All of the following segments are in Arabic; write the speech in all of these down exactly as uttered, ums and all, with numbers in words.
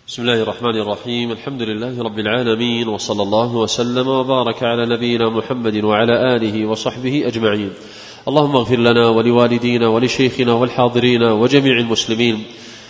بسم الله الرحمن الرحيم. الحمد لله رب العالمين، وصلى الله وسلم وبارك على نبينا محمد وعلى آله وصحبه أجمعين. اللهم اغفر لنا ولوالدينا ولشيخنا والحاضرين وجميع المسلمين.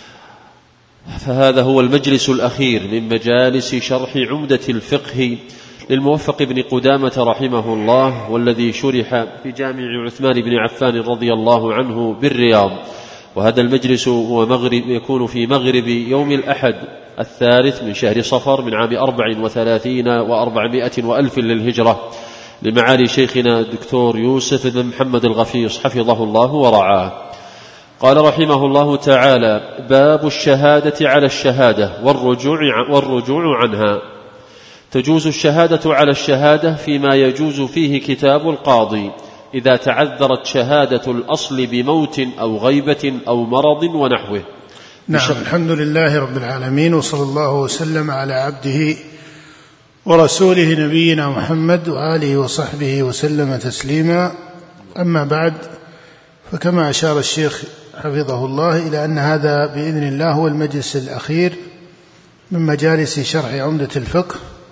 فهذا هو المجلس الأخير من مجالس شرح عمدة الفقه للموفق بن قدامة رحمه الله، والذي شرح في جامع عثمان بن عفان رضي الله عنه بالرياض. وهذا المجلس هو مغرب يكون في مغرب يوم الأحد الثالث من شهر صفر من عام أربع وثلاثين وأربعمائة وألف للهجرة، لمعالي شيخنا الدكتور يوسف بن محمد الغفيص حفظه الله ورعاه. قال رحمه الله تعالى: باب الشهادة على الشهادة والرجوع, والرجوع عنها. تجوز الشهادة على الشهادة فيما يجوز فيه كتاب القاضي إذا تعذرت شهادة الأصل بموت أو غيبة أو مرض ونحوه. نعم، الحمد لله رب العالمين، وصلى الله وسلم على عبده ورسوله نبينا محمد وآله وصحبه وسلم تسليما. أما بعد، فكما أشار الشيخ حفظه الله إلى أن هذا بإذن الله هو المجلس الأخير من مجالس شرح عمدة الفقه،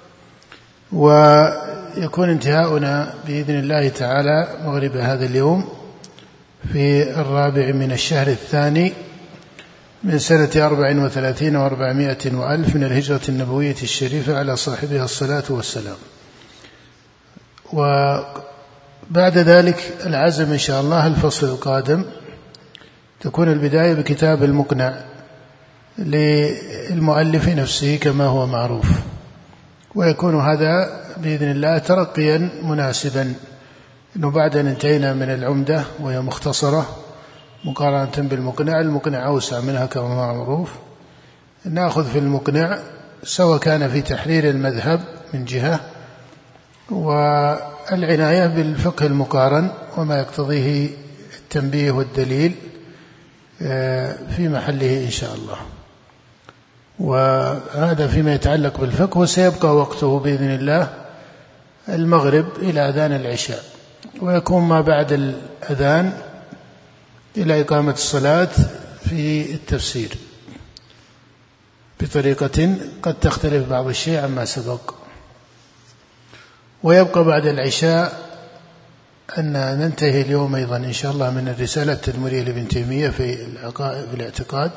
ويكون انتهاؤنا بإذن الله تعالى مغرب هذا اليوم في الرابع من الشهر الثاني من سنة أربع وثلاثين وأربعمائة وألف من الهجرة النبوية الشريفة على صاحبها الصلاة والسلام. وبعد ذلك العزم إن شاء الله الفصل القادم تكون البداية بكتاب المقنع للمؤلف نفسه كما هو معروف، ويكون هذا بإذن الله ترقيا مناسبا، أنه بعد أن انتهينا من العمدة وهي مختصرة مقارنة بالمقنع، المقنع أوسع منها كما معروف، نأخذ في المقنع سواء كان في تحرير المذهب من جهة والعناية بالفقه المقارن وما يقتضيه التنبيه والدليل في محله إن شاء الله. وهذا فيما يتعلق بالفقه، وسيبقى وقته بإذن الله المغرب إلى أذان العشاء، ويكون ما بعد الأذان إلى إقامة الصلاة في التفسير بطريقة قد تختلف بعض الشيء عما سبق. ويبقى بعد العشاء أن ننتهي اليوم أيضا إن شاء الله من الرسالة التدمرية لابن تيمية في الاعتقاد،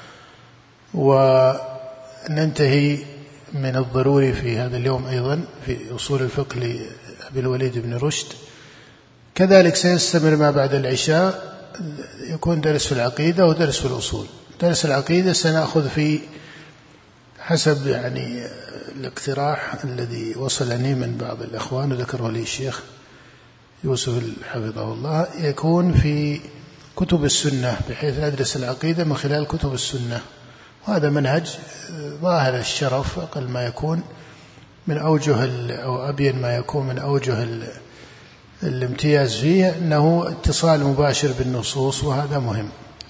وننتهي من الضروري في هذا اليوم أيضا في أصول الفقه لأبي الوليد بن رشد. كذلك سيستمر ما بعد العشاء، يكون درس في العقيدة ودرس في الأصول. درس العقيدة سنأخذ في حسب يعني الاقتراح الذي وصلني من بعض الأخوان وذكره لي الشيخ يوسف حفظه الله، يكون في كتب السنة، بحيث ندرس العقيدة من خلال كتب السنة، وهذا منهج ظاهر الشرف أقل ما يكون من أوجه أو أبين ما يكون من أوجه الامتياز فيه أنه اتصال مباشر بالنصوص، وهذا مهم.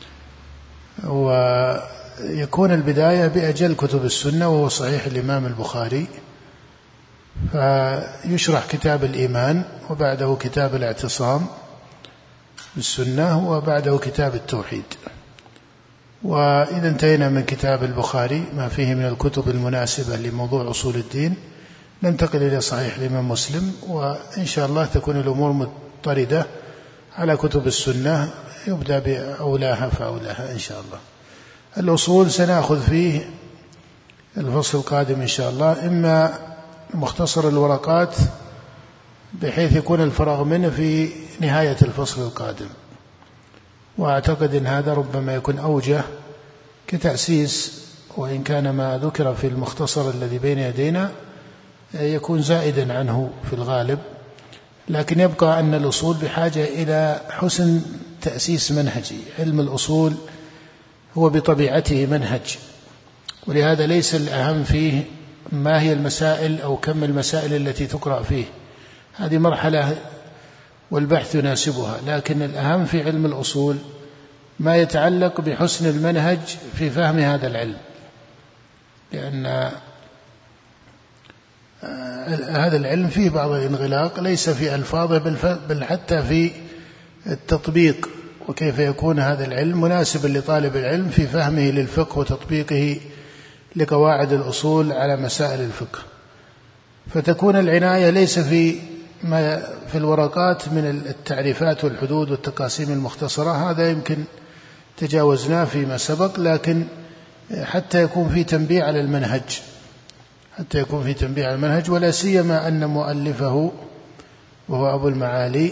ويكون البداية بأجل كتب السنة وهو صحيح الإمام البخاري، فيشرح كتاب الإيمان، وبعده كتاب الاعتصام بالسنة، وبعده كتاب التوحيد. وإذا انتهينا من كتاب البخاري ما فيه من الكتب المناسبة لموضوع أصول الدين، ننتقل إلى صحيح الإمام مسلم، وإن شاء الله تكون الأمور مضطردة على كتب السنة، يبدأ بأولاها فأولاها إن شاء الله. الأصول سنأخذ فيه الفصل القادم إن شاء الله إما مختصر الورقات بحيث يكون الفراغ منه في نهاية الفصل القادم، وأعتقد أن هذا ربما يكون أوجه كتأسيس، وإن كان ما ذكر في المختصر الذي بين يدينا يكون زائدا عنه في الغالب، لكن يبقى أن الأصول بحاجة إلى حسن تأسيس منهجي. علم الأصول هو بطبيعته منهج، ولهذا ليس الأهم فيه ما هي المسائل أو كم المسائل التي تقرأ فيه، هذه مرحلة والبحث يناسبها، لكن الأهم في علم الأصول ما يتعلق بحسن المنهج في فهم هذا العلم، لأن هذا العلم فيه بعض الانغلاق ليس في ألفاظه بل حتى في التطبيق، وكيف يكون هذا العلم مناسبا لطالب العلم في فهمه للفقه وتطبيقه لقواعد الأصول على مسائل الفقه، فتكون العناية ليس في ما في الورقات من التعريفات والحدود والتقاسيم المختصرة، هذا يمكن تجاوزناه فيما سبق، لكن حتى يكون في تنبيه على المنهج حتى يكون في تنبيه على المنهج ولا سيما أن مؤلفه وهو أبو المعالي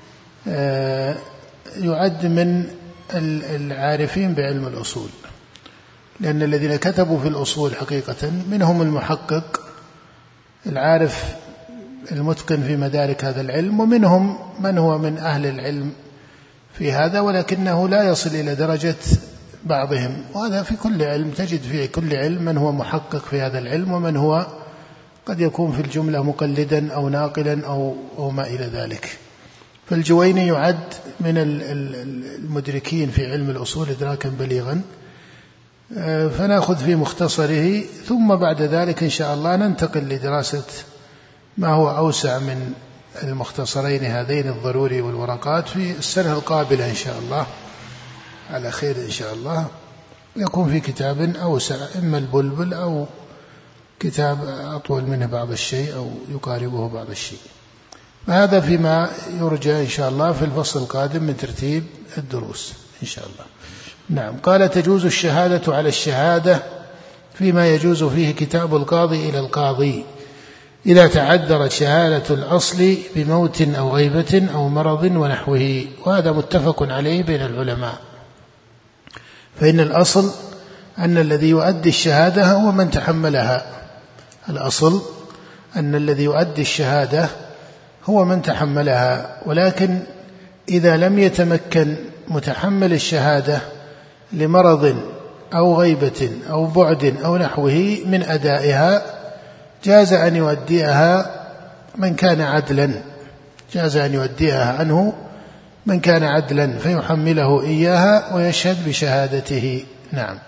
يعد من العارفين بعلم الأصول، لأن الذين كتبوا في الأصول حقيقة منهم المحقق العارف المتقن في مدارك هذا العلم، ومنهم من هو من أهل العلم في هذا ولكنه لا يصل إلى درجة بعضهم، وهذا في كل علم، تجد في كل علم من هو محقق في هذا العلم ومن هو قد يكون في الجملة مقلدا أو ناقلا أو, أو ما إلى ذلك. فالجويني يعد من المدركين في علم الأصول إدراكا بليغا، فنأخذ في مختصره، ثم بعد ذلك إن شاء الله ننتقل لدراسة ما هو أوسع من المختصرين هذين الضروري والورقات في السنة القابلة إن شاء الله على خير إن شاء الله، يكون في كتاب أوسع، إما البلبل أو كتاب أطول منه بعض الشيء أو يقاربه بعض الشيء. فهذا فيما يرجى إن شاء الله في الفصل القادم من ترتيب الدروس إن شاء الله. نعم. قال: تجوز الشهادة على الشهادة فيما يجوز فيه كتاب القاضي إلى القاضي إذا تعذرت شهادة الأصل بموت أو غيبة أو مرض ونحوه، وهذا متفق عليه بين العلماء، فإن الأصل أن الذي يؤدي الشهادة هو من تحملها، الأصل أن الذي يؤدي الشهادة هو من تحملها، ولكن إذا لم يتمكن متحمل الشهادة لمرض أو غيبة أو بعد أو نحوه من أدائها جاز أن يؤديها من كان عدلا جاز أن يؤديها عنه من كان عدلا فيحمله إياها ويشهد بشهادته. نعم.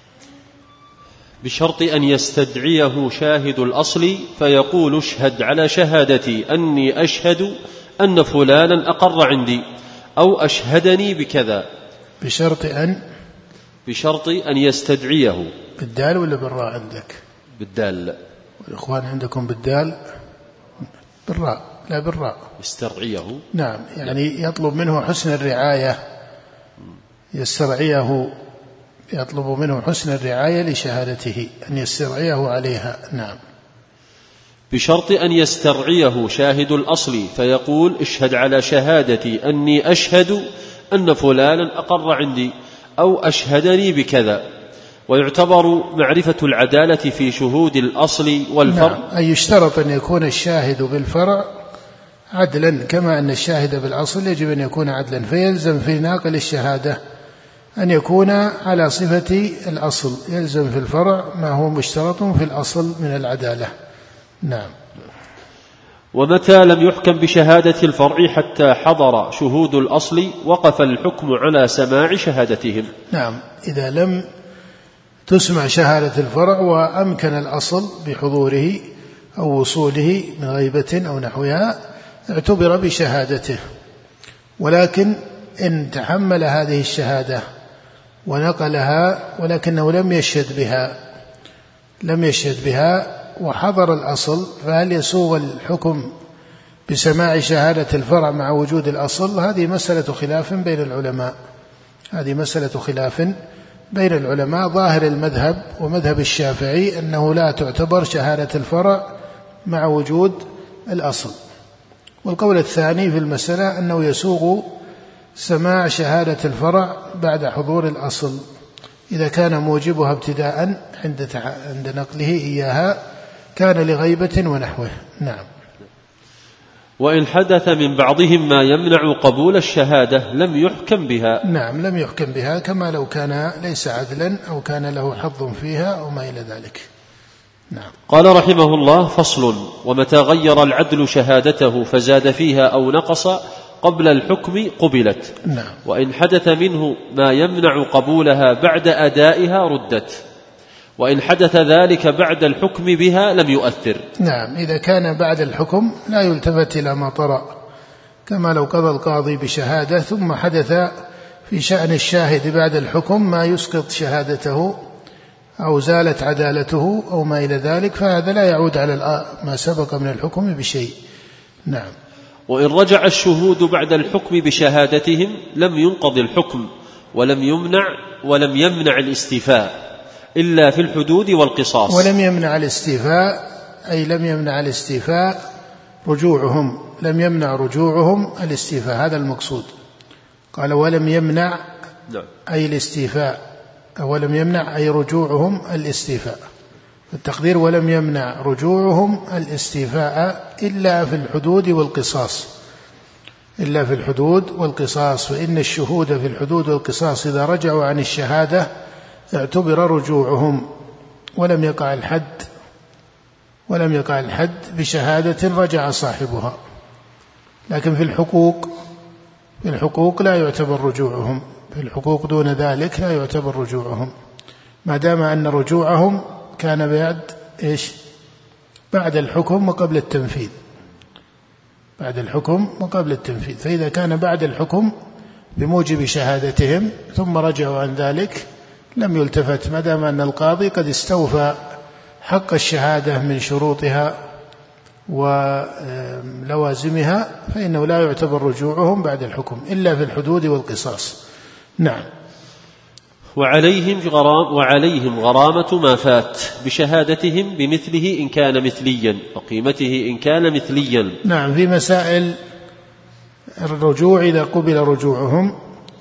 بشرط أن يستدعيه شاهد الأصل فيقول: اشهد على شهادتي أني أشهد أن فلانا أقر عندي أو أشهدني بكذا. بشرط أن بشرط أن يستدعيه. بالدال ولا بالراء عندك؟ بالدال. والإخوان عندكم بالدال؟ بالراء. لا بالراء. يسترعيه. نعم، يعني يطلب منه حسن الرعاية، يسترعيه، يطلب منه حسن الرعاية لشهادته، أن يسترعيه عليها. نعم. بشرط أن يسترعيه شاهد الأصل فيقول: اشهد على شهادتي أني أشهد أن فلانا أقر عندي أو أشهدني بكذا. ويعتبر معرفة العدالة في شهود الأصل والفرع. نعم. أي يشترط أن يكون الشاهد بالفرع عدلا كما أن الشاهد بالأصل يجب أن يكون عدلا، فيلزم في ناقل الشهادة أن يكون على صفة الأصل، يلزم في الفرع ما هو مشترط في الأصل من العدالة. نعم. ومتى لم يحكم بشهادة الفرع حتى حضر شهود الأصل وقف الحكم على سماع شهادتهم. نعم. إذا لم تسمع شهادة الفرع وأمكن الأصل بحضوره أو وصوله من غيبة أو نحوها اعتبر بشهادته، ولكن إن تحمل هذه الشهادة ونقلها ولكنه لم يشهد بها لم يشهد بها وحضر الأصل، فهل يسوغ الحكم بسماع شهادة الفرع مع وجود الأصل؟ هذه مسألة خلاف بين العلماء هذه مسألة خلاف بين العلماء. ظاهر المذهب ومذهب الشافعي أنه لا تعتبر شهادة الفرع مع وجود الأصل، والقول الثاني في المسألة أنه يسوغ سماع شهادة الفرع بعد حضور الأصل إذا كان موجبها ابتداء عند عند نقله إياها كان لغيبة ونحوه. نعم. وإن حدث من بعضهم ما يمنع قبول الشهادة لم يحكم بها. نعم، لم يحكم بها، كما لو كان ليس عدلا أو كان له حظ فيها أو ما إلى ذلك. نعم. قال رحمه الله: فصل: ومتى غير العدل شهادته فزاد فيها أو نقص قبل الحكم قبلت. نعم. وإن حدث منه ما يمنع قبولها بعد أدائها ردت، وإن حدث ذلك بعد الحكم بها لم يؤثر. نعم. إذا كان بعد الحكم لا يلتفت إلى ما طرأ، كما لو قضى القاضي بشهادة ثم حدث في شأن الشاهد بعد الحكم ما يسقط شهادته أو زالت عدالته أو ما إلى ذلك، فهذا لا يعود على ما سبق من الحكم بشيء. نعم. وإن رجع الشهود بعد الحكم بشهادتهم لم ينقض الحكم ولم يمنع ولم يمنع الاستيفاء إلا في الحدود والقصاص. ولم يمنع الاستيفاء أي لم يمنع الاستيفاء رجوعهم، لم يمنع رجوعهم الاستيفاء، هذا المقصود. قال ولم يمنع أي الاستيفاء، ولم يمنع أي رجوعهم الاستيفاء. التقدير ولم يمنع رجوعهم الاستيفاء إلا في الحدود والقصاص، إلا في الحدود والقصاص. فإن الشهود في الحدود والقصاص إذا رجعوا عن الشهادة اعتبر رجوعهم، ولم يقع الحد ولم يقع الحد بشهادة رجع صاحبها. لكن في الحقوق في الحقوق لا يعتبر رجوعهم، في الحقوق دون ذلك لا يعتبر رجوعهم، ما دام أن رجوعهم كان بعد إيش؟ بعد الحكم وقبل التنفيذ، بعد الحكم وقبل التنفيذ. فإذا كان بعد الحكم بموجب شهادتهم ثم رجعوا عن ذلك لم يلتفت، ما دام أن القاضي قد استوفى حق الشهادة من شروطها ولوازمها، فإنه لا يعتبر رجوعهم بعد الحكم إلا في الحدود والقصاص. نعم. وعليهم غرام وعليهم غرامة ما فات بشهادتهم بمثله إن كان مثليا وقيمته إن كان مثليا. نعم. في مسائل الرجوع إذا قبل رجوعهم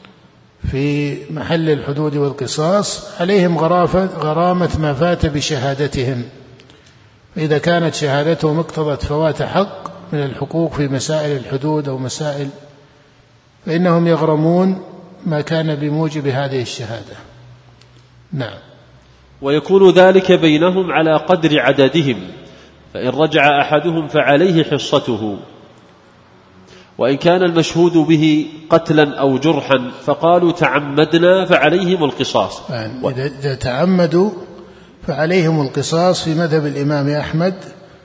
في محل الحدود والقصاص عليهم غرامة ما فات بشهادتهم، فإذا كانت شهادتهم اقتضت فوات حق من الحقوق في مسائل الحدود أو مسائل، فإنهم يغرمون ما كان بموجب هذه الشهادة. نعم. ويكون ذلك بينهم على قدر عددهم، فإن رجع أحدهم فعليه حصته، وإن كان المشهود به قتلا أو جرحا فقالوا تعمدنا فعليهم القصاص. يعني إذا تعمدوا فعليهم القصاص في مذهب الإمام أحمد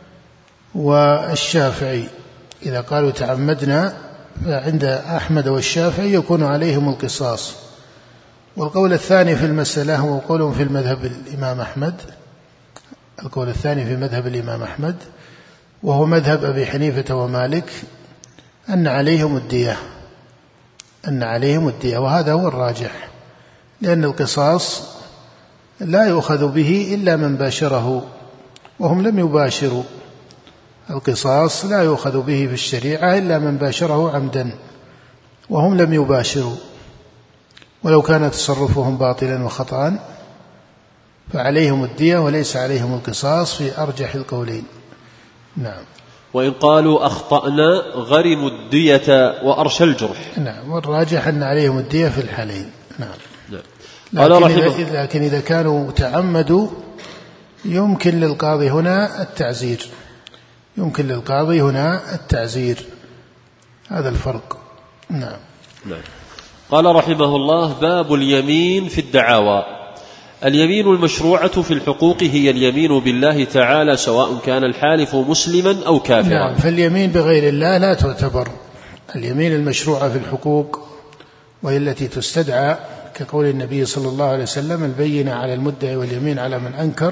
والشافعي. إذا قالوا تعمدنا فعند أحمد والشافعي يكون عليهم القصاص. والقول الثاني في المسألة هو قول في المذهب الإمام أحمد، القول الثاني في مذهب الإمام أحمد وهو مذهب أبي حنيفة ومالك، أن عليهم الدية، أن عليهم الدية، وهذا هو الراجح، لأن القصاص لا يؤخذ به إلا من باشره، وهم لم يباشروا. القصاص لا يؤخذ به في الشريعة إلا من باشره عمدا، وهم لم يباشروا، ولو كان تصرفهم باطلا وخطأ فعليهم الدية وليس عليهم القصاص في أرجح القولين. نعم. وإن قالوا أخطأنا غرموا الدية وأرشى الجرح. نعم. والراجح أن عليهم الدية في الحالين. نعم. نعم. لكن إذا, لكن إذا كانوا تعمدوا يمكن للقاضي هنا التعزير، يمكن للقاضي هنا التعزير، هذا الفرق. نعم. نعم. قال رحمه الله: باب اليمين في الدعاوى. اليمين المشروعة في الحقوق هي اليمين بالله تعالى سواء كان الحالف مسلما أو كافرا. نعم. فاليمين بغير الله لا تعتبر. اليمين المشروعة في الحقوق وهي التي تستدعى كقول النبي صلى الله عليه وسلم: البينة على المدعي واليمين على من أنكر،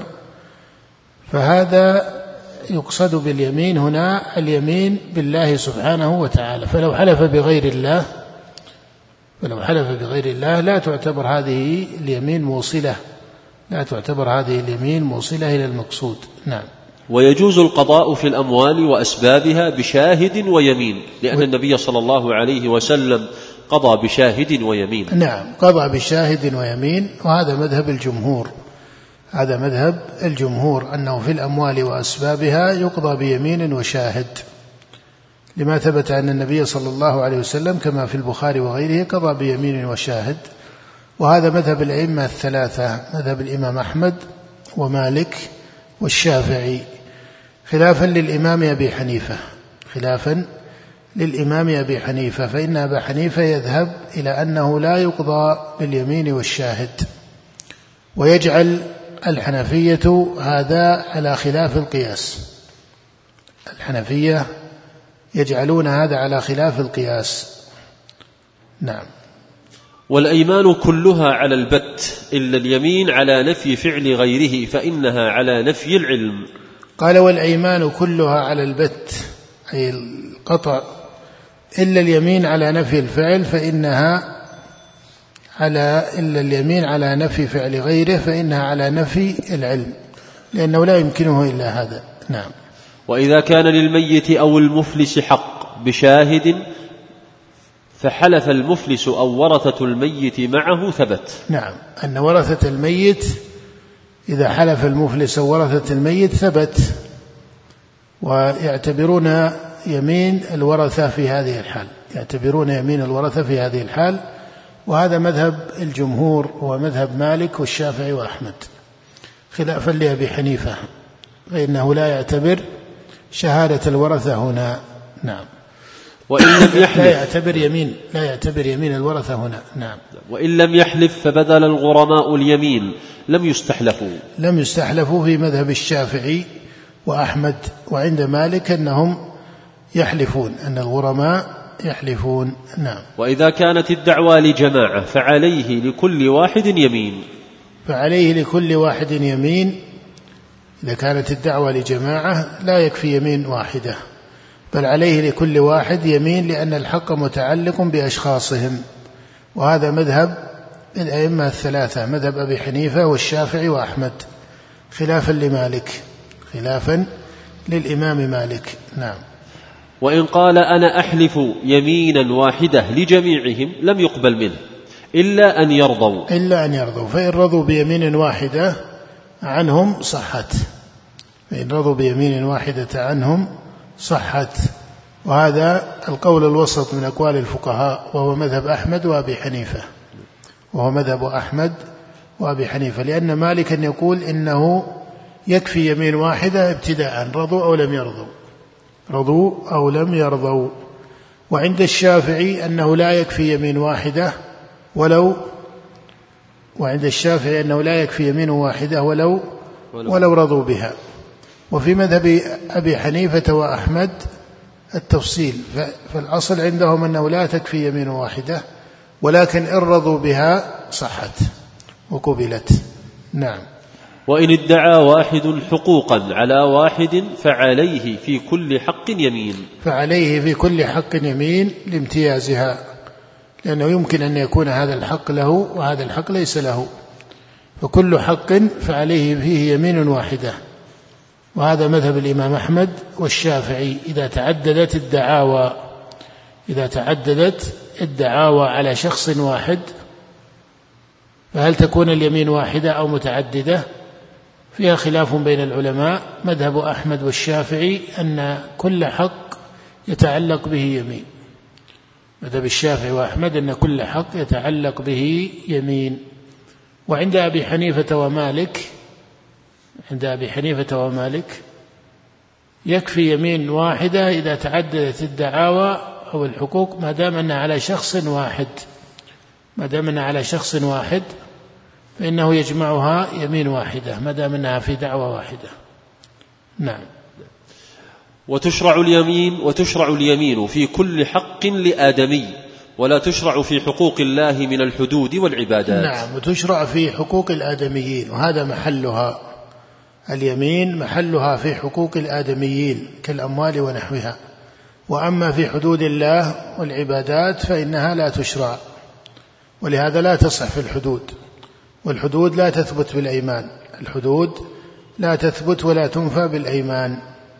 فهذا يقصد باليمين هنا اليمين بالله سبحانه وتعالى. فلو حلف بغير الله فلو حلف بغير الله لا تعتبر هذه اليمين موصلة، لا تعتبر هذه اليمين موصلة إلى المقصود. نعم. ويجوز القضاء في الأموال وأسبابها بشاهد ويمين، لأن النبي صلى الله عليه وسلم قضى بشاهد ويمين. نعم. قضى بشاهد ويمين، وهذا مذهب الجمهور، هذا مذهب الجمهور أنه في الأموال وأسبابها يقضى بيمين وشاهد، لما ثبت أن النبي صلى الله عليه وسلم كما في البخاري وغيره قضى بيمين وشاهد. وهذا مذهب الأئمة الثلاثة، مذهب الإمام أحمد ومالك والشافعي، خلافا للإمام أبي حنيفة، خلافا للإمام أبي حنيفة، فإن أبا حنيفة يذهب إلى أنه لا يقضى باليمين والشاهد، ويجعل الحنفية هذا على خلاف القياس. الحنفية يجعلون هذا على خلاف القياس. نعم. والأيمان كلها على البت إلا اليمين على نفي فعل غيره فإنها على نفي العلم. قال والأيمان كلها على البت أي القطع إلا اليمين على نفي الفعل فإنها على إلا اليمين على نفي فعل غيره فإنها على نفي العلم، لأنه لا يمكنه إلا هذا. نعم. وإذا كان للميت أو المفلس حق بشاهد فحلف المفلس أو ورثة الميت معه ثبت. نعم، أن ورثة الميت إذا حلف المفلس أو ورثة الميت ثبت، ويعتبرون يمين الورثة في هذه الحال، يعتبرون يمين الورثة في هذه الحال، وهذا مذهب الجمهور ومذهب مالك والشافعي وأحمد، خلافا لأبي حنيفة فإنه لا يعتبر شهادة الورثة هنا. نعم. وإن لم يحلف لا يعتبر يمين لا يعتبر يمين الورثة هنا. نعم. وإن لم يحلف فبدل الغرماء اليمين لم يستحلفوا لم يستحلفوا في مذهب الشافعي وأحمد، وعند مالك أنهم يحلفون، أن الغرماء يحلفون. نعم. وإذا كانت الدعوى لجماعة فعليه لكل واحد يمين فعليه لكل واحد يمين. إذا كانت الدعوة لجماعة لا يكفي يمين واحدة، بل عليه لكل واحد يمين، لأن الحق متعلق بأشخاصهم، وهذا مذهب الأئمة الثلاثة، مذهب أبي حنيفة والشافعي وأحمد، خلافا لمالك، خلافا للإمام مالك. نعم. وإن قال أنا أحلف يمينا واحدة لجميعهم لم يقبل منه إلا أن يرضوا إلا أن يرضوا فإن رضوا بيمين واحدة عنهم صحت فإن رضوا بيمين واحدة عنهم صحت وهذا القول الوسط من أقوال الفقهاء، وهو مذهب أحمد وأبي حنيفة وهو مذهب أحمد وأبي حنيفة، لأن مالكا يقول إنه يكفي يمين واحدة ابتداء، رضوا أو لم يرضوا رضوا أو لم يرضوا. وعند الشافعي أنه لا يكفي يمين واحدة ولو وعند الشافعي أنه لا يكفي يمين واحدة ولو ولو رضوا بها. وفي مذهب أبي حنيفة وأحمد التفصيل، فالأصل عندهم أنه لا تكفي يمين واحدة، ولكن إن رضوا بها صحت وقبلت. نعم. وإن ادعى واحد حقوقا على واحد فعليه في كل حق يمين فعليه في كل حق يمين لامتيازها، لأنه يمكن أن يكون هذا الحق له وهذا الحق ليس له، فكل حق فعليه فيه يمين واحدة، وهذا مذهب الإمام أحمد والشافعي. إذا تعددت الدعاوى إذا تعددت الدعاوى على شخص واحد فهل تكون اليمين واحدة أو متعددة؟ فيها خلاف بين العلماء. مذهب أحمد والشافعي أن كل حق يتعلق به يمين، مذهب الشافعي وأحمد أن كل حق يتعلق به يمين. وعند أبي حنيفة ومالك عند أبي حنيفة ومالك يكفي يمين واحدة إذا تعددت الدعاوى أو الحقوق، ما دام أنها على شخص واحد ما دام أنها على شخص واحد فإنه يجمعها يمين واحدة ما دام أنها في دعوة واحدة. نعم. وتشرع اليمين وتشرع اليمين في كل حق لآدمي، ولا تشرع في حقوق الله من الحدود والعبادات. نعم. وتشرع في حقوق الآدميين، وهذا محلها، اليمين محلها في حقوق الآدميين كالأموال ونحوها. وأما في حدود الله والعبادات فإنها لا تشرع، ولهذا لا تصح في الحدود، والحدود لا تثبت بالأيمان الحدود لا تثبت ولا تنفى بالأيمان.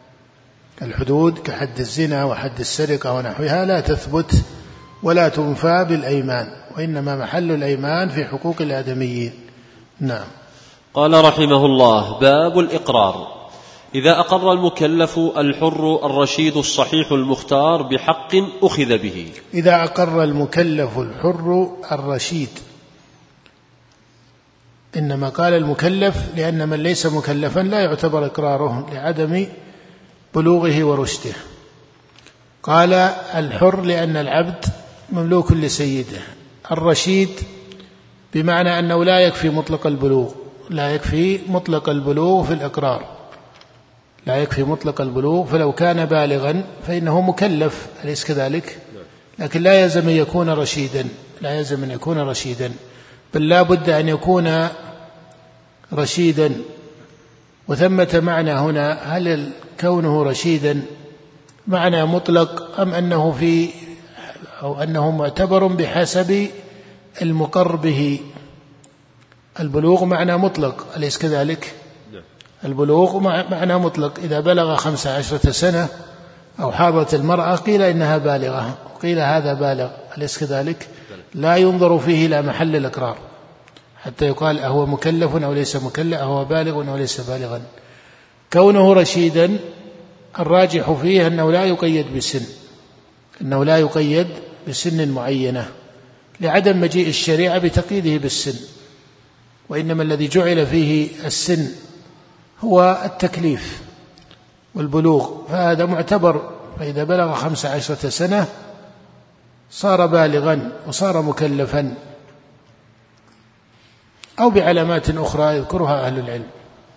الحدود كحد الزنا وحد السرقة ونحوها لا تثبت ولا تنفى بالأيمان، وإنما محل الأيمان في حقوق الآدميين. نعم. قال رحمه الله: باب الإقرار. إذا أقر المكلف الحر الرشيد الصحيح المختار بحق أخذ به. إذا أقر المكلف الحر الرشيد، إنما قال المكلف لأن من ليس مكلفا لا يعتبر إقراره لعدم بلوغه ورشده. قال الحر لأن العبد مملوك لسيده. الرشيد بمعنى أنه لا يكفي مطلق البلوغ لا يكفي مطلق البلوغ في الإقرار لا يكفي مطلق البلوغ، فلو كان بالغا فإنه مكلف، أليس كذلك؟ لكن لا يلزم أن يكون رشيدا، لا يلزم أن يكون رشيدا، بل لا بد أن يكون رشيدا. وثمة معنى هنا، هل كونه رشيدا معنى مطلق أم أنه في أو أنه معتبر بحسب المقر به؟ البلوغ معنى مطلق، أليس كذلك؟ البلوغ معنى مطلق، إذا بلغ خمس عشرة سنة أو حاضت المرأة قيل إنها بالغة وقيل هذا بالغ، أليس كذلك؟ لا ينظر فيه إلى محل الإقرار حتى يقال أهو مكلف أو ليس مكلف، أهو بالغ أو ليس بالغا. كونه رشيدا الراجح فيه أنه لا يقيد بسن، أنه لا يقيد بسن معينة لعدم مجيء الشريعة بتقييده بالسن، وإنما الذي جعل فيه السن هو التكليف والبلوغ، فهذا معتبر. فإذا بلغ خمس عشرة سنة صار بالغا وصار مكلفا، أو بعلامات أخرى يذكرها أهل العلم.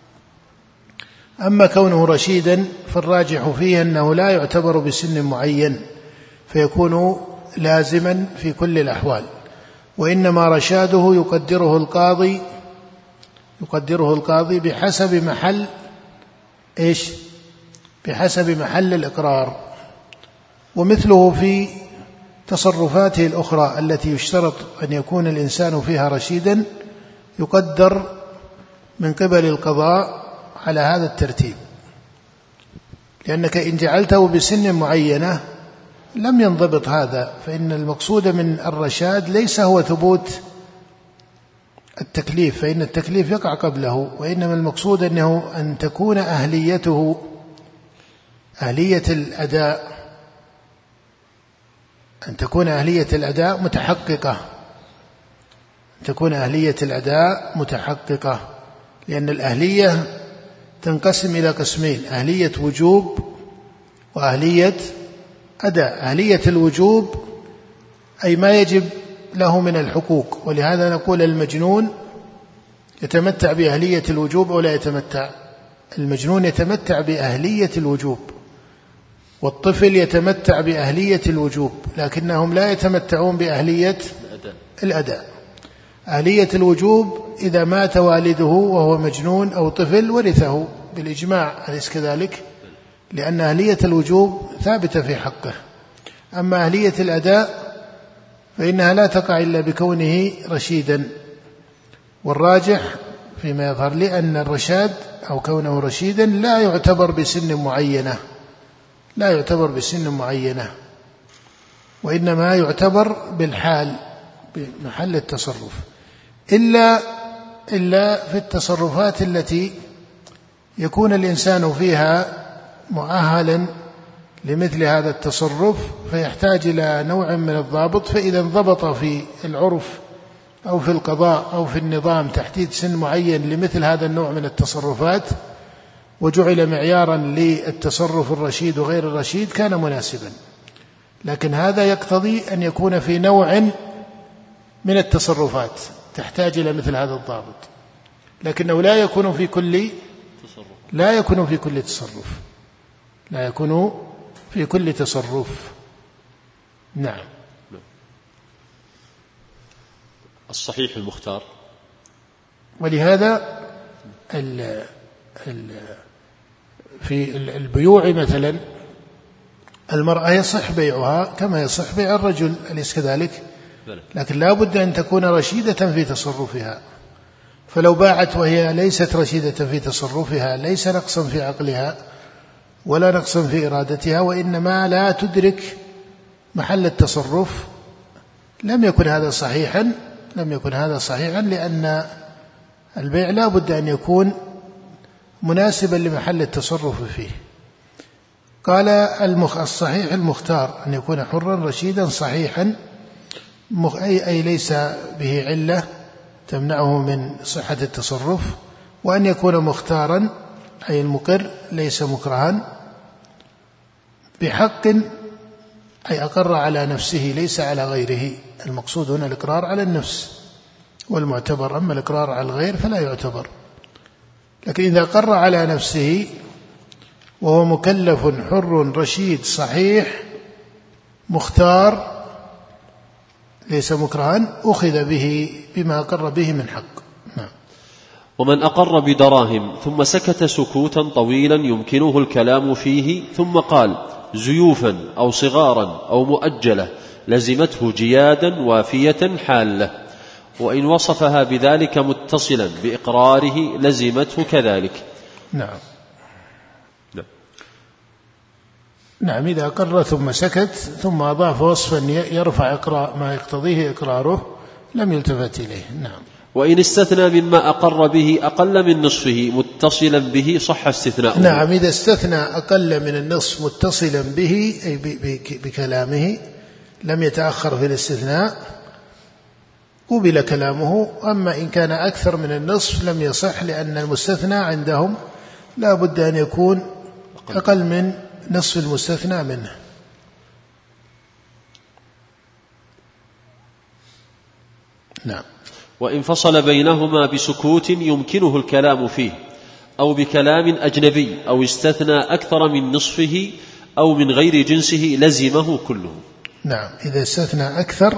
أما كونه رشيدا فالراجح فيه أنه لا يعتبر بسن معين فيكون لازما في كل الأحوال، وإنما رشاده يقدره القاضي يقدره القاضي بحسب محل إيش؟ بحسب محل الإقرار. ومثله في تصرفاته الأخرى التي يشترط أن يكون الإنسان فيها رشيدا يقدر من قبل القضاء على هذا الترتيب، لأنك إن جعلته بسن معينة لم ينضبط هذا، فإن المقصود من الرشاد ليس هو ثبوت التكليف، فإن التكليف يقع قبله، وإنما المقصود أنه أن تكون أهليته أهلية الأداء أن تكون أهلية الأداء متحققة تكون أهلية الأداء متحققة لأن الأهلية تنقسم إلى قسمين: أهلية وجوب وأهلية أداء. أهلية الوجوب أي ما يجب له من الحقوق، ولهذا نقول المجنون يتمتع بأهلية الوجوب أو لا يتمتع. المجنون يتمتع بأهلية الوجوب، والطفل يتمتع بأهلية الوجوب، لكنهم لا يتمتعون بأهلية الأداء. أهلية الوجوب إذا مات والده وهو مجنون أو طفل ورثه بالإجماع، أليس كذلك؟ لأن أهلية الوجوب ثابتة في حقه. أما أهلية الأداء فإنها لا تقع إلا بكونه رشيدا، والراجح فيما يظهر لي أن الرشاد أو كونه رشيدا لا يعتبر بسن معينة لا يعتبر بسن معينة وإنما يعتبر بالحال، بمحل التصرف، إلا إلا في التصرفات التي يكون الإنسان فيها مؤهلا لمثل هذا التصرف فيحتاج إلى نوع من الضابط، فإذا انضبط في العرف أو في القضاء أو في النظام تحديد سن معين لمثل هذا النوع من التصرفات وجعل معيارا للتصرف الرشيد وغير الرشيد كان مناسبا. لكن هذا يقتضي أن يكون في نوع من التصرفات تحتاج إلى مثل هذا الضابط، لكنه لا يكون في كل لا يكون في كل تصرف لا يكون في كل تصرف نعم. الصحيح المختار. ولهذا ال ال في البيوع مثلا المرأة يصح بيعها كما يصح بيع الرجل، أليس كذلك؟ لكن لا بد أن تكون رشيدة في تصرفها، فلو باعت وهي ليست رشيدة في تصرفها ليس نقصا في عقلها ولا نقصا في إرادتها، وإنما لا تدرك محل التصرف، لم يكن هذا صحيحا لم يكن هذا صحيحا لأن البيع لا بد أن يكون مناسبا لمحل التصرف فيه. قال الصحيح المختار أن يكون حرا رشيدا صحيحا، أي, أي ليس به علة تمنعه من صحة التصرف، وأن يكون مختارا أي المقر ليس مكرها بحق، أي أقر على نفسه ليس على غيره. المقصود هنا الإقرار على النفس والمعتبر، أما الإقرار على الغير فلا يعتبر. لكن إذا قر على نفسه وهو مكلف حر رشيد صحيح مختار ليس مكرها أخذ به بما أقر به من حق. نعم. ومن أقر بدراهم ثم سكت سكوتا طويلا يمكنه الكلام فيه ثم قال زيوفا أو صغارا أو مؤجلة لزمته جيادا وافية حالة، وإن وصفها بذلك متصلا بإقراره لزمته كذلك. نعم. نعم, نعم إذا أقر ثم سكت ثم أضاف وصفا يرفع إقرار ما يقتضيه إقراره لم يلتفت إليه. نعم. وإن استثنى مما أقر به أقل من نصفه متصلا به صح استثناؤه. نعم إذا استثنى أقل من النصف متصلا به أي بكلامه لم يتأخر في الاستثناء قبل كلامه. أما إن كان أكثر من النصف لم يصح، لأن المستثنى عندهم لا بد أن يكون أقل من نصف المستثنى منه. نعم. وإن فصل بينهما بسكوت يمكنه الكلام فيه أو بكلام أجنبي أو استثنى أكثر من نصفه أو من غير جنسه لزمه كله. نعم إذا استثنى أكثر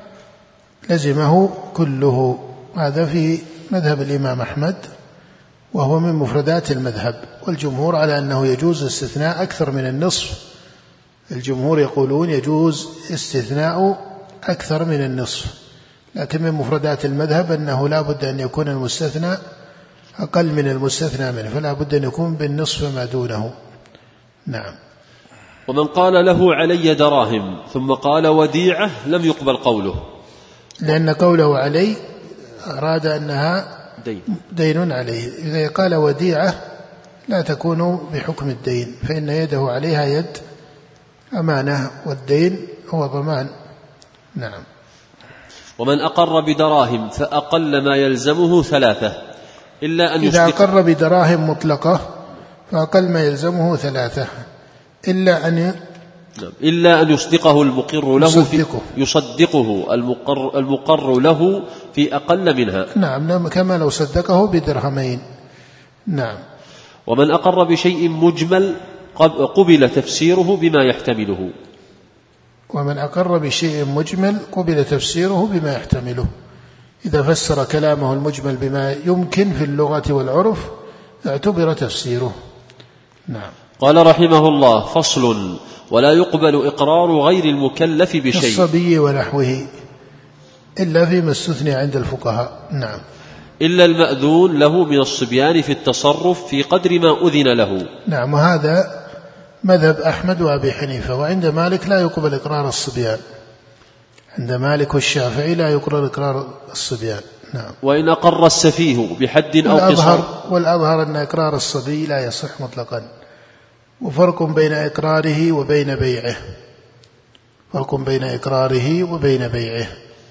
لزمه كله. هذا في مذهب الإمام أحمد وهو من مفردات المذهب، والجمهور على أنه يجوز استثناء أكثر من النصف. الجمهور يقولون يجوز استثناء أكثر من النصف، لكن من مفردات المذهب أنه لا بد أن يكون المستثنى أقل من المستثنى منه، فلا بد أن يكون بالنصف ما دونه. نعم. ومن قال له علي دراهم ثم قال وديعة لم يقبل قوله، لأن قوله علي أراد أنها دين, دين عليه. إذا قال وديعة لا تكون بحكم الدين، فإن يده عليها يد أمانة والدين هو ضمان. نعم. ومن أقر بدراهم فأقل ما يلزمه ثلاثة إلا أن إذا أقر بدراهم مطلقة فأقل ما يلزمه ثلاثة إلا أن إلا أن يصدقه المقر له يصدقه, في يصدقه المقر, المقر له في أقل منها. نعم كما لو صدقه بدرهمين. نعم. ومن أقر بشيء مجمل قبل تفسيره بما يحتمله. ومن أقر بشيء مجمل قبل تفسيره بما يحتمله. إذا فسر كلامه المجمل بما يمكن في اللغة والعرف اعتبر تفسيره. نعم. قال رحمه الله فصل: ولا يقبل إقرار غير المكلف بشيء الصبي ونحوه إلا فيما استثني عند الفقهاء. نعم. إلا المأذون له من الصبيان في التصرف في قدر ما أذن له. نعم. وهذا مذهب أحمد وأبي حنيفة. وعند مالك لا يقبل إقرار الصبيان، عند مالك والشافعي لا يقرر إقرار الصبيان. نعم. وإن أقر السفيه بحد أو قصاص. والأظهر أن إقرار الصبي لا يصح مطلقا. وفرق بين إقراره وبين بيعه، فرق بين إقراره وبين بيعه.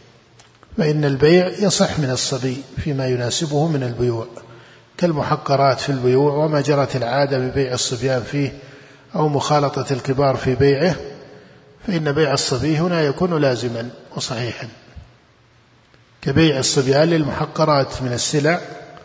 فإن البيع يصح من الصبي فيما يناسبه من البيوع كالمحقرات في البيوع وما جرت العادة ببيع الصبيان فيه أو مخالطة الكبار في بيعه، فإن بيع الصبي هنا يكون لازما وصحيحا كبيع الصبيان للمحقرات من السلع،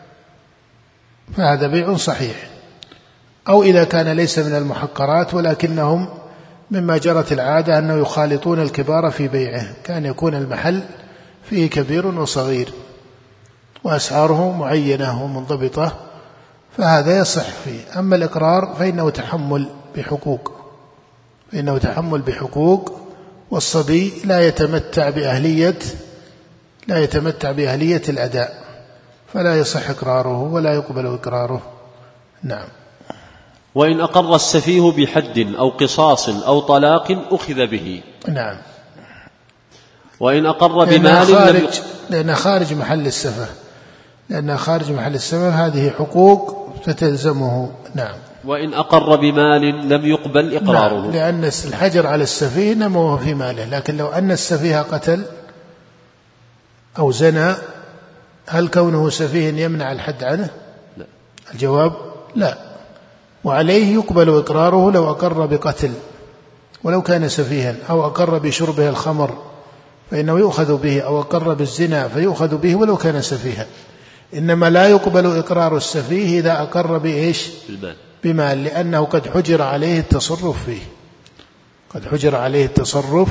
فهذا بيع صحيح. أو إذا كان ليس من المحقرات ولكنهم مما جرت العادة أنه يخالطون الكبار في بيعه، كان يكون المحل فيه كبير وصغير وأسعاره معينة ومنضبطة، فهذا يصح فيه. أما الإقرار فإنه تحمل بحقوق فإنه تحمل بحقوق والصبي لا يتمتع بأهلية لا يتمتع بأهلية الأداء، فلا يصح إقراره ولا يقبل إقراره. نعم. وإن أقر السفيه بحد أو قصاص أو طلاق أخذ به. نعم. وإن أقر بمال خارج لأنها خارج محل السفه لأنها خارج محل السفه هذه حقوق فتلزمه. نعم. وإن أقر بمال لم يقبل إقراره. نعم. لأن الحجر على السفيه إنما هو في ماله، لكن لو أن السفيه قتل أو زنى هل كونه سفيه يمنع الحد عنه؟ لا. الجواب لا. وعليه يقبل إقراره لو أقر بقتل ولو كان سفيها، أو أقر بشربه الخمر فإنه يؤخذ به، أو أقر بالزنا فيؤخذ به ولو كان سفيها. إنما لا يقبل إقرار السفيه إذا أقر بإيش؟ بالمال. بمال، لأنه قد حجر عليه التصرف فيه قد حجر عليه التصرف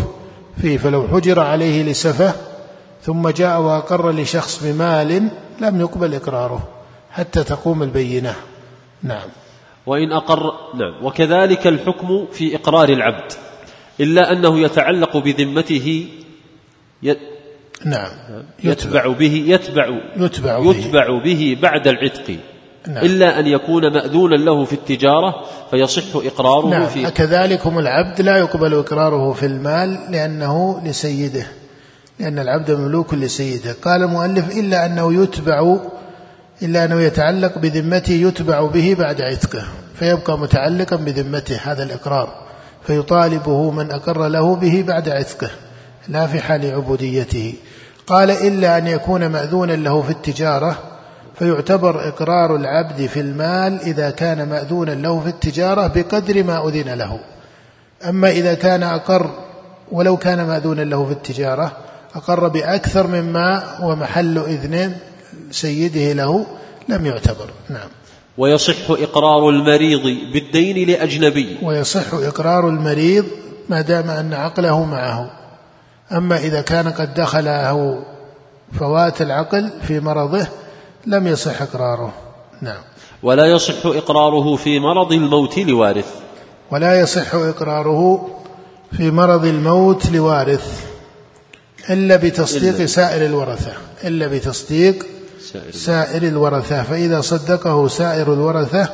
فيه. فلو حجر عليه لسفة ثم جاء وأقر لشخص بمال لم يقبل إقراره حتى تقوم البينة. نعم. وإن أقر نعم. وكذلك الحكم في إقرار العبد إلا أنه يتعلق بذمته ي... نعم. يتبع, يتبع به يتبع, يتبع, يتبع به. به بعد العتق. نعم. إلا أن يكون مأذونا له في التجارة فيصح إقراره. نعم. في كذلك هم العبد لا يقبل إقراره في المال لأنه لسيده، لأن العبد مملوك لسيده. قال المؤلف إلا أنه يتبع إلا أنه يتعلق بذمته يتبع به بعد عتقه، فيبقى متعلقا بذمته هذا الإقرار، فيطالبه من أقر له به بعد عتقه لا في حال عبوديته. قال إلا أن يكون مأذونا له في التجارة، فيعتبر إقرار العبد في المال إذا كان مأذونا له في التجارة بقدر ما أذن له. أما إذا كان أقر ولو كان مأذونا له في التجارة أقر بأكثر مما هو محل إذن سيده له لم يعتبر. نعم. ويصح إقرار المريض بالدين لأجنبي. ويصح إقرار المريض ما دام أن عقله معه. أما إذا كان قد دخله فوات العقل في مرضه لم يصح إقراره. نعم. ولا يصح إقراره في مرض الموت لوارث. ولا يصح إقراره في مرض الموت لوارث إلا بتصديق إلا. سائر الورثة إلا بتصديق سائر, سائر الورثة. فإذا صدقه سائر الورثة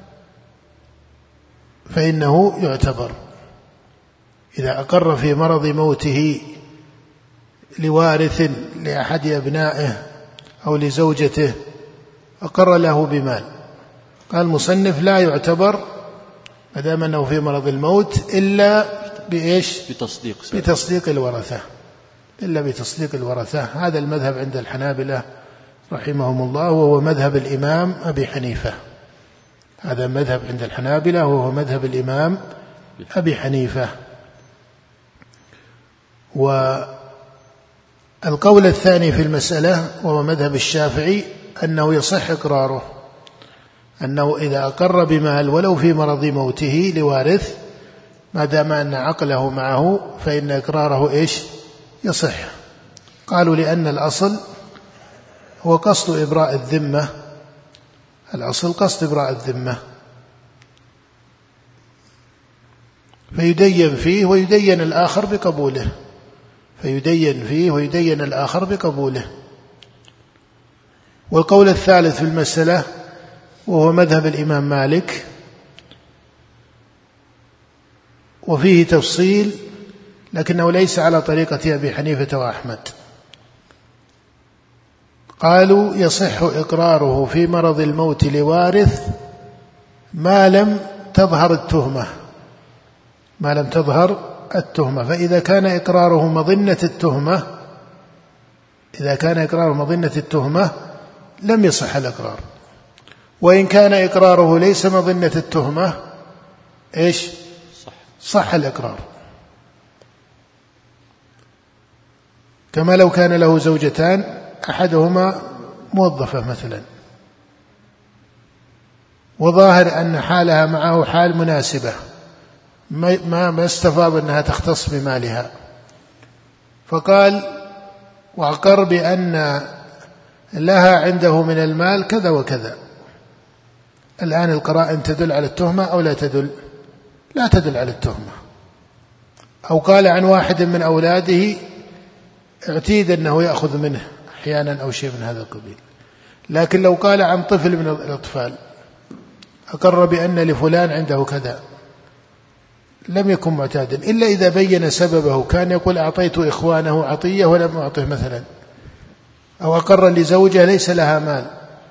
فإنه يعتبر. إذا أقر في مرض موته لوارث لأحد أبنائه أو لزوجته أقر له بمال، قال المصنف لا يعتبر ما دام أنه في مرض الموت إلا بإيش؟ بتصديق, بتصديق الورثة إلا بتصديق الورثة. هذا المذهب عند الحنابلة رحمهم الله، وهو مذهب الإمام أبي حنيفة. هذا مذهب عند الحنابلة وهو مذهب الإمام أبي حنيفة. والقول الثاني في المسألة وهو مذهب الشافعي أنه يصح إقراره، أنه إذا أقر بمال ولو في مرض موته لوارث ما دام أن عقله معه فإن إقراره إيش؟ يصح. قالوا لأن الأصل هو قصد إبراء الذمة، الأصل قصد إبراء الذمة، فيدين فيه ويدين الآخر بقبوله فيدين فيه ويدين الآخر بقبوله. والقول الثالث في المسألة وهو مذهب الإمام مالك، وفيه تفصيل لكنه ليس على طريقة أبي حنيفة وأحمد. قالوا يصح إقراره في مرض الموت لوارث ما لم تظهر التهمة ما لم تظهر التهمة فإذا كان إقراره مظنة التهمة إذا كان إقراره مظنة التهمة لم يصح الإقرار. وإن كان إقراره ليس مظنة التهمة إيش؟ صح, صح الإقرار. كما لو كان له زوجتان أحدهما موظفة مثلا وظاهر أن حالها معه حال مناسبة ما ما استفاض أنها تختص بمالها، فقال وأقر بأن لها عنده من المال كذا وكذا. الآن القرائن تدل على التهمة أو لا تدل؟ لا تدل على التهمة. أو قال عن واحد من أولاده اعتيد أنه يأخذ منه أحيانا أو شيء من هذا القبيل. لكن لو قال عن طفل من الأطفال أقر بأن لفلان عنده كذا لم يكن معتادا إلا إذا بين سببه. كان يقول أعطيت إخوانه عطية ولم أعطه مثلا، أو أقر لزوجة ليس لها مال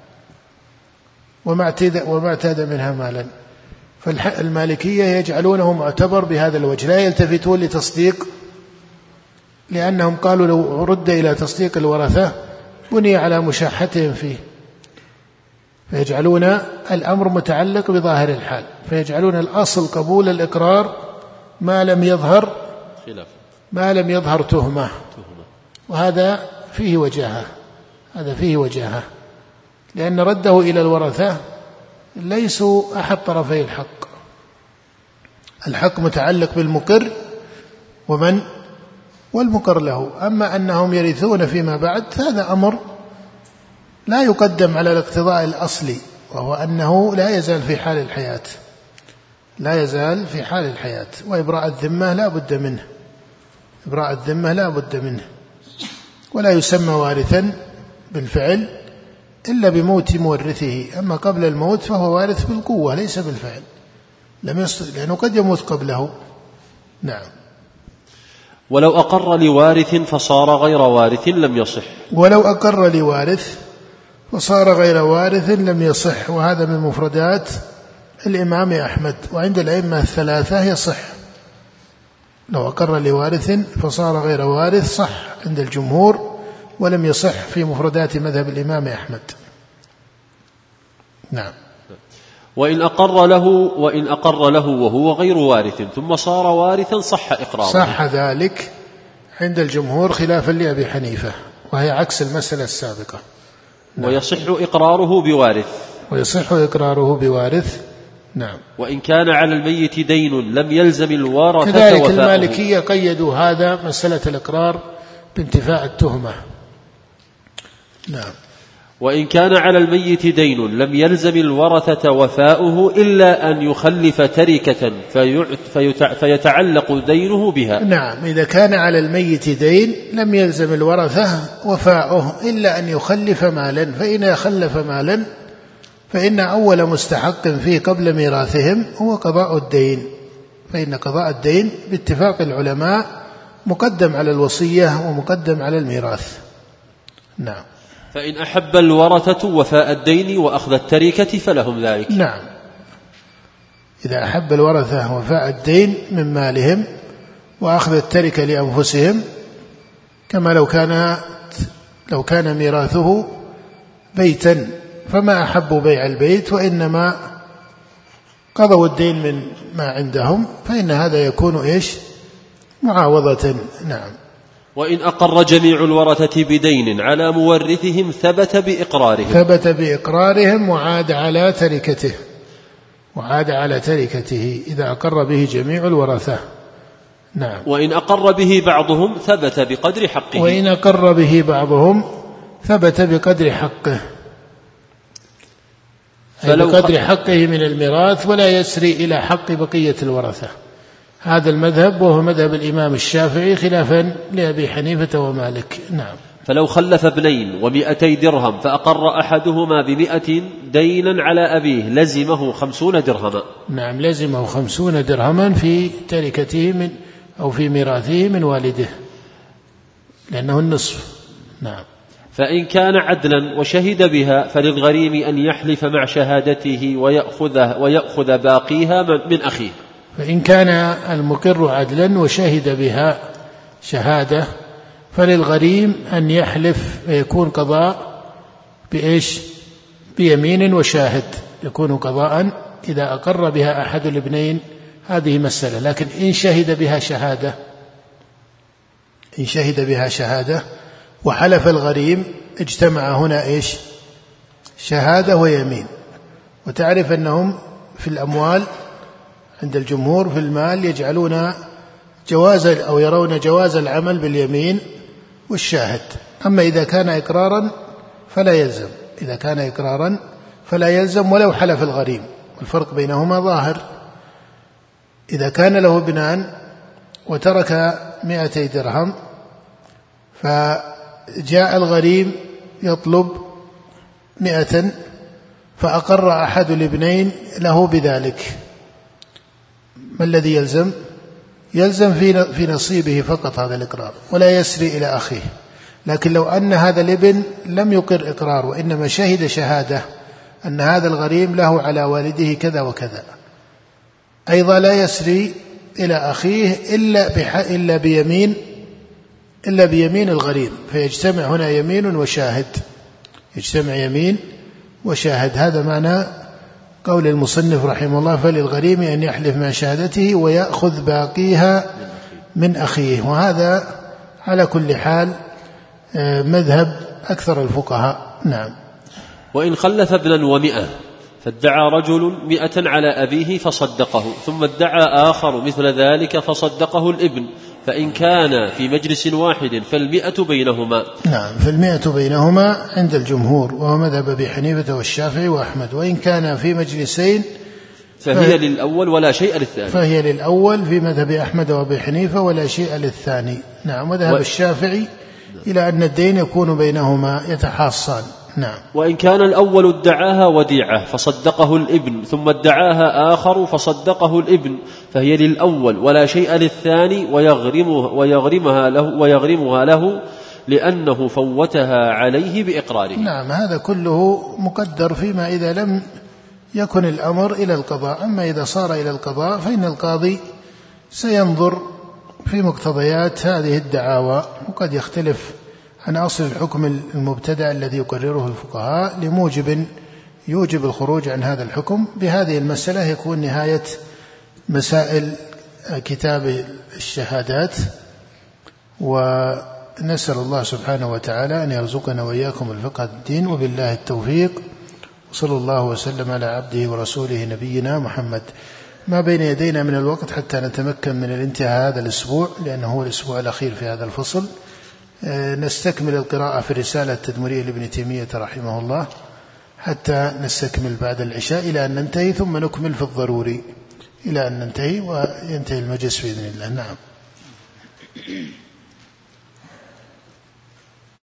وما اعتاد منها مالا. فالمالكية يجعلونه معتبر بهذا الوجه، لا يلتفتون لتصديق، لأنهم قالوا لو رد إلى تصديق الورثة بني على مشاحتهم فيه، فيجعلون الأمر متعلق بظاهر الحال، فيجعلون الأصل قبول الإقرار ما لم يظهر ما لم يظهر تهمة. وهذا فيه وجاهة هذا فيه وجاهة لأن رده إلى الورثة ليسوا أحد طرفي الحق. الحق متعلق بالمقر ومن والمقر له. أما أنهم يرثون فيما بعد هذا أمر لا يقدم على الاقتضاء الأصلي، وهو أنه لا يزال في حال الحياة، لا يزال في حال الحياة. وإبراء الذمة لا بد منه، إبراء الذمة لا بد منه، ولا يسمى وارثا بالفعل إلا بموت مورثه. أما قبل الموت فهو وارث بالقوة ليس بالفعل، لم يستطع لأنه قد يموت قبله. نعم. ولو أقر لوارث فصار غير وارث لم يصح. ولو أقر لوارث فصار غير وارث لم يصح، وهذا من مفردات الإمام أحمد، وعند الأئمة الثلاثة يصح. لو أقر لوارث فصار غير وارث صح عند الجمهور، ولم يصح في مفردات مذهب الإمام أحمد. نعم. وإن أقر له وإن أقر له وهو غير وارث ثم صار وارثا صح إقراره. صح ذلك عند الجمهور خلافا لأبي حنيفة، وهي عكس المسألة السابقة. نعم. ويصح إقراره بوارث. ويصح إقراره بوارث. نعم. وإن كان على الميت دين لم يلزم الورثة كذلك وفاؤه. المالكية قيدوا هذا مسألة الإقرار بانتفاء التهمة. نعم. وإن كان على الميت دين لم يلزم الورثة وفاؤه إلا أن يخلف تركة فيتعلق دينه بها. نعم. إذا كان على الميت دين لم يلزم الورثة وفاؤه إلا أن يخلف مالا، فإن خلف مالا فإن أول مستحق فيه قبل ميراثهم هو قضاء الدين، فإن قضاء الدين باتفاق العلماء مقدم على الوصية ومقدم على الميراث. نعم. فإن أحب الورثة وفاء الدين وأخذ التركة فلهم ذلك. نعم. إذا أحب الورثة وفاء الدين من مالهم وأخذ التركة لأنفسهم، كما لو كان لو كان ميراثه بيتا فما أحبوا بيع البيت وإنما قضوا الدين من ما عندهم، فإن هذا يكون إيش؟ معاوضة. نعم. وإن أقر جميع الورثة بدين على مورثهم ثبت بإقرارهم ثبت بإقرارهم وعاد على تركته وعاد على تركته إذا أقر به جميع الورثة. نعم. وإن أقر به بعضهم ثبت بقدر حقه. وإن أقر به بعضهم ثبت بقدر حقه، بقدر حقه من الميراث، ولا يسري إلى حق بقية الورثة. هذا المذهب وهو مذهب الإمام الشافعي خلافا لأبي حنيفة ومالك. نعم. فلو خلف ابنين ومئتي درهم فأقر أحدهما بمئة دينا على أبيه لزمه خمسون درهما. نعم. لزمه خمسون درهما في تركته من أو في ميراثه من والده، لأنه النصف. نعم. فإن كان عدلا وشهد بها فللغريم أن يحلف مع شهادته ويأخذ, ويأخذ باقيها من أخيه. فإن كان المقر عدلا وشهد بها شهادة فللغريم أن يحلف، ويكون قضاء بإيش؟ بيمين وشاهد، يكون قضاء إذا أقر بها أحد الابنين. هذه مسألة. لكن إن شهد بها شهادة إن شهد بها شهادة وحلف الغريم اجتمع هنا إيش؟ شهادة ويمين. وتعرف أنهم في الأموال عند الجمهور في المال يجعلون جواز أو يرون جواز العمل باليمين والشاهد. أما إذا كان إقرارا فلا يلزم، إذا كان إقرارا فلا يلزم ولو حلف الغريم، والفرق بينهما ظاهر. إذا كان له ابنان وترك مئتي درهم فجاء الغريم يطلب مئة فأقر أحد الابنين له بذلك، ما الذي يلزم؟ يلزم في نصيبه فقط هذا الإقرار ولا يسري إلى أخيه. لكن لو أن هذا الابن لم يقر إقرار وإنما شهد شهادة أن هذا الغريم له على والده كذا وكذا، أيضا لا يسري إلى أخيه إلا إلا بيمين إلا بيمين الغريم، فيجتمع هنا يمين وشاهد، يجتمع يمين وشاهد. هذا معنى قول المصنف رحمه الله: فللغريم أن يحلف مع شهادته ويأخذ باقيها من أخيه. وهذا على كل حال مذهب أكثر الفقهاء. نعم. وإن خلف ابنا ومئة فادعى رجل مئة على أبيه فصدقه، ثم ادعى آخر مثل ذلك فصدقه الابن، فإن كان في مجلس واحد فالمئة بينهما. نعم، فالمئة بينهما عند الجمهور، وهو مذهب أبي حنيفة والشافعي وأحمد. وإن كان في مجلسين فهي فهي للأول ولا شيء للثاني. فهي للأول في مذهب أحمد وأبي حنيفة ولا شيء للثاني. نعم. وذهب و... الشافعي إلى أن الدين يكون بينهما يتحاصان. نعم. وإن كان الأول ادعاها وديعة فصدقه الابن، ثم ادعاها آخر فصدقه الابن، فهي للأول ولا شيء للثاني، ويغرمها, ويغرمها, له, ويغرمها له لأنه فوتها عليه بإقراره. نعم، هذا كله مقدر فيما إذا لم يكن الأمر إلى القضاء. أما إذا صار إلى القضاء فإن القاضي سينظر في مقتضيات هذه الدعاوى، وقد يختلف عن أصل الحكم المبتدأ الذي يقرره الفقهاء لموجب يوجب الخروج عن هذا الحكم. بهذه المسألة يكون نهاية مسائل كتاب الشهادات، ونسأل الله سبحانه وتعالى أن يرزقنا وإياكم الفقه الدين، وبالله التوفيق، وصلى الله وسلم على عبده ورسوله نبينا محمد. ما بين يدينا من الوقت حتى نتمكن من الانتهاء هذا الأسبوع، لأنه هو الأسبوع الأخير في هذا الفصل. نستكمل القراءة في الرسالة التدمرية لابن تيمية رحمه الله حتى نستكمل بعد العشاء إلى أن ننتهي، ثم نكمل في الضروري إلى أن ننتهي وينتهي المجلس بإذن الله. نعم.